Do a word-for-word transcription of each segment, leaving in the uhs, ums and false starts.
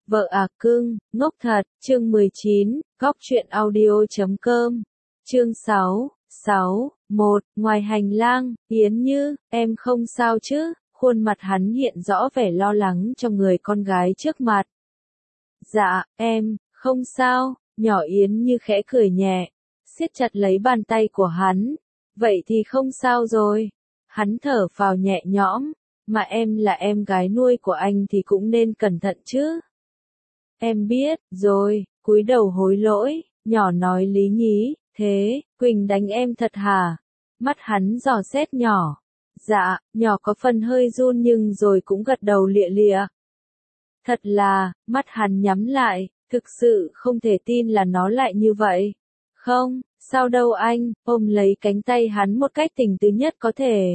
Vợ à cưng, ngốc thật, chương mười chín, góc truyện audio.com, chương sáu, sáu, một, ngoài hành lang, Yến Như, em không sao chứ, khuôn mặt hắn hiện rõ vẻ lo lắng trong người con gái trước mặt. Dạ, em, không sao, nhỏ Yến Như khẽ cười nhẹ, siết chặt lấy bàn tay của hắn, vậy thì không sao rồi, hắn thở phào nhẹ nhõm, mà em là em gái nuôi của anh thì cũng nên cẩn thận chứ. Em biết, rồi, cúi đầu hối lỗi, nhỏ nói lý nhí, thế, Quỳnh đánh em thật hả? Mắt hắn dò xét nhỏ. Dạ, nhỏ có phần hơi run nhưng rồi cũng gật đầu lịa lịa. Thật là, mắt hắn nhắm lại, thực sự không thể tin là nó lại như vậy. Không, sao đâu anh, ôm lấy cánh tay hắn một cách tình tứ nhất có thể.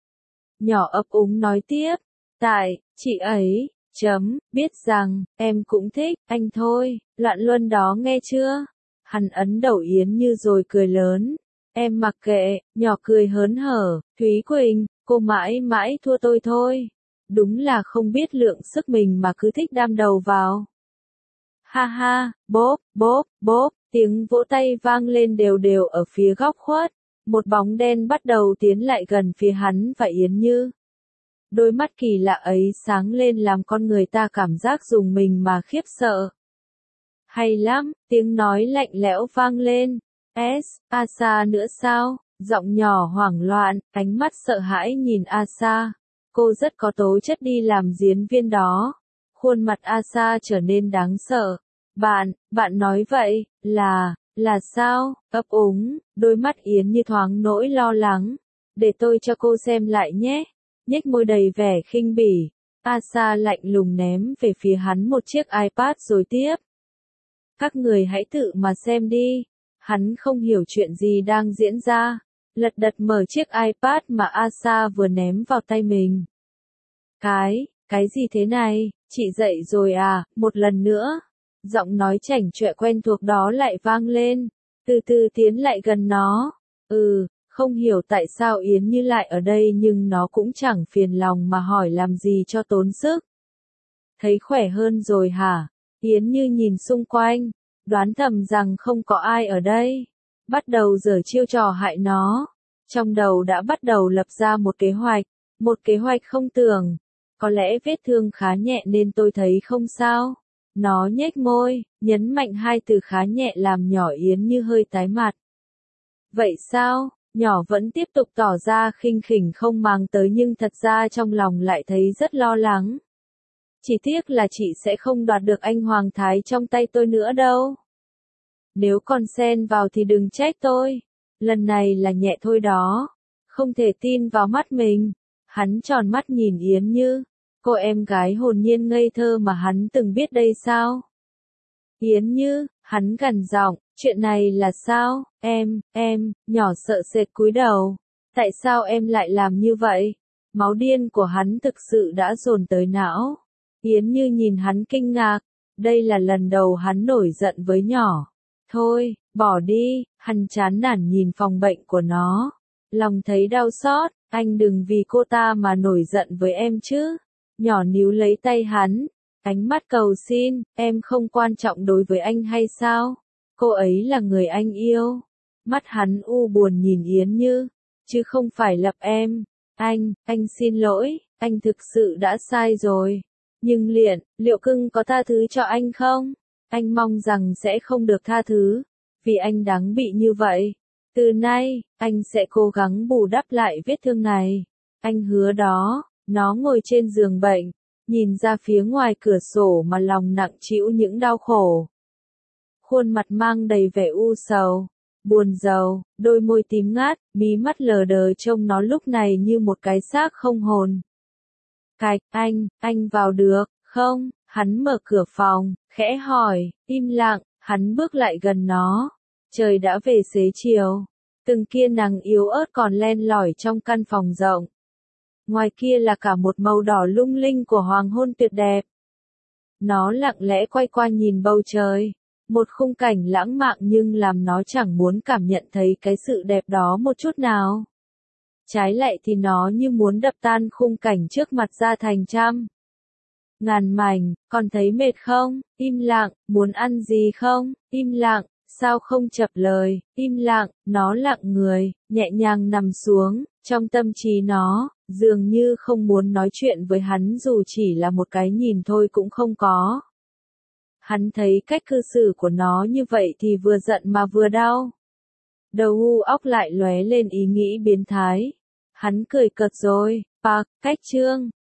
Nhỏ ấp úng nói tiếp, tại, chị ấy, chấm, biết rằng, em cũng thích, anh thôi, loạn luân đó nghe chưa? Hắn ấn đầu Yến Như rồi cười lớn, em mặc kệ, nhỏ cười hớn hở, Thúy Quỳnh, cô mãi mãi thua tôi thôi. Đúng là không biết lượng sức mình mà cứ thích đam đầu vào. Ha ha, bốp, bốp, bốp, tiếng vỗ tay vang lên đều đều ở phía góc khuất, một bóng đen bắt đầu tiến lại gần phía hắn và Yến Như. Đôi mắt kỳ lạ ấy sáng lên làm con người ta cảm giác rùng mình mà khiếp sợ. Hay lắm, tiếng nói lạnh lẽo vang lên. S, Asa nữa sao? Giọng nhỏ hoảng loạn, ánh mắt sợ hãi nhìn Asa. Cô rất có tố chất đi làm diễn viên đó. Khuôn mặt Asa trở nên đáng sợ. Bạn, bạn nói vậy, là, là sao? Ấp úng, đôi mắt Yến Như thoáng nỗi lo lắng. Để tôi cho cô xem lại nhé. Nhếch môi đầy vẻ khinh bỉ, Asa lạnh lùng ném về phía hắn một chiếc iPad rồi tiếp. Các người hãy tự mà xem đi. Hắn không hiểu chuyện gì đang diễn ra, lật đật mở chiếc iPad mà Asa vừa ném vào tay mình. Cái, cái gì thế này, chị dậy rồi à, một lần nữa. Giọng nói chảnh chọe quen thuộc đó lại vang lên, từ từ tiến lại gần nó. Ừ. Không hiểu tại sao Yến Như lại ở đây nhưng nó cũng chẳng phiền lòng mà hỏi làm gì cho tốn sức. Thấy khỏe hơn rồi hả? Yến Như nhìn xung quanh, đoán thầm rằng không có ai ở đây. Bắt đầu giở chiêu trò hại nó. Trong đầu đã bắt đầu lập ra một kế hoạch, một kế hoạch không tưởng. Có lẽ vết thương khá nhẹ nên tôi thấy không sao. Nó nhếch môi, nhấn mạnh hai từ khá nhẹ làm nhỏ Yến Như hơi tái mặt. Vậy sao? Nhỏ vẫn tiếp tục tỏ ra khinh khỉnh không màng tới nhưng thật ra trong lòng lại thấy rất lo lắng. Chỉ tiếc là chị sẽ không đoạt được anh Hoàng Thái trong tay tôi nữa đâu. Nếu còn xen vào thì đừng trách tôi. Lần này là nhẹ thôi đó. Không thể tin vào mắt mình. Hắn tròn mắt nhìn Yến Như. Cô em gái hồn nhiên ngây thơ mà hắn từng biết đây sao? Yến Như, hắn gằn giọng, chuyện này là sao, em, em, nhỏ sợ sệt cúi đầu. Tại sao em lại làm như vậy? Máu điên của hắn thực sự đã dồn tới não. Yến Như nhìn hắn kinh ngạc, đây là lần đầu hắn nổi giận với nhỏ. Thôi, bỏ đi, hắn chán nản nhìn phòng bệnh của nó. Lòng thấy đau xót, anh đừng vì cô ta mà nổi giận với em chứ. Nhỏ níu lấy tay hắn. Ánh mắt cầu xin, em không quan trọng đối với anh hay sao? Cô ấy là người anh yêu. Mắt hắn u buồn nhìn Yến Như, chứ không phải lập em. Anh, anh xin lỗi, anh thực sự đã sai rồi. Nhưng Liện, liệu cưng có tha thứ cho anh không? Anh mong rằng sẽ không được tha thứ, vì anh đáng bị như vậy. Từ nay, anh sẽ cố gắng bù đắp lại vết thương này. Anh hứa đó. Nó ngồi trên giường bệnh, nhìn ra phía ngoài cửa sổ mà lòng nặng trĩu những đau khổ. Khuôn mặt mang đầy vẻ u sầu, buồn rầu, đôi môi tím ngát, mí mắt lờ đờ trông nó lúc này như một cái xác không hồn. Cạch, anh, anh vào được, không? Hắn mở cửa phòng, khẽ hỏi, im lặng, hắn bước lại gần nó. Trời đã về xế chiều, từng kia nắng yếu ớt còn len lỏi trong căn phòng rộng. Ngoài kia là cả một màu đỏ lung linh của hoàng hôn tuyệt đẹp. Nó lặng lẽ quay qua nhìn bầu trời. Một khung cảnh lãng mạn nhưng làm nó chẳng muốn cảm nhận thấy cái sự đẹp đó một chút nào. Trái lại thì nó như muốn đập tan khung cảnh trước mặt ra thành trăm Ngàn mảnh, còn thấy mệt không? Im lặng, muốn ăn gì không? Im lặng, sao không chập lời? Im lặng, nó lặng người, nhẹ nhàng nằm xuống, trong tâm trí nó, dường như không muốn nói chuyện với hắn dù chỉ là một cái nhìn thôi cũng không có. Hắn thấy cách cư xử của nó như vậy thì vừa giận mà vừa đau. Đầu u óc lại lóe lên ý nghĩ biến thái. Hắn cười cợt rồi, Park, cách chương.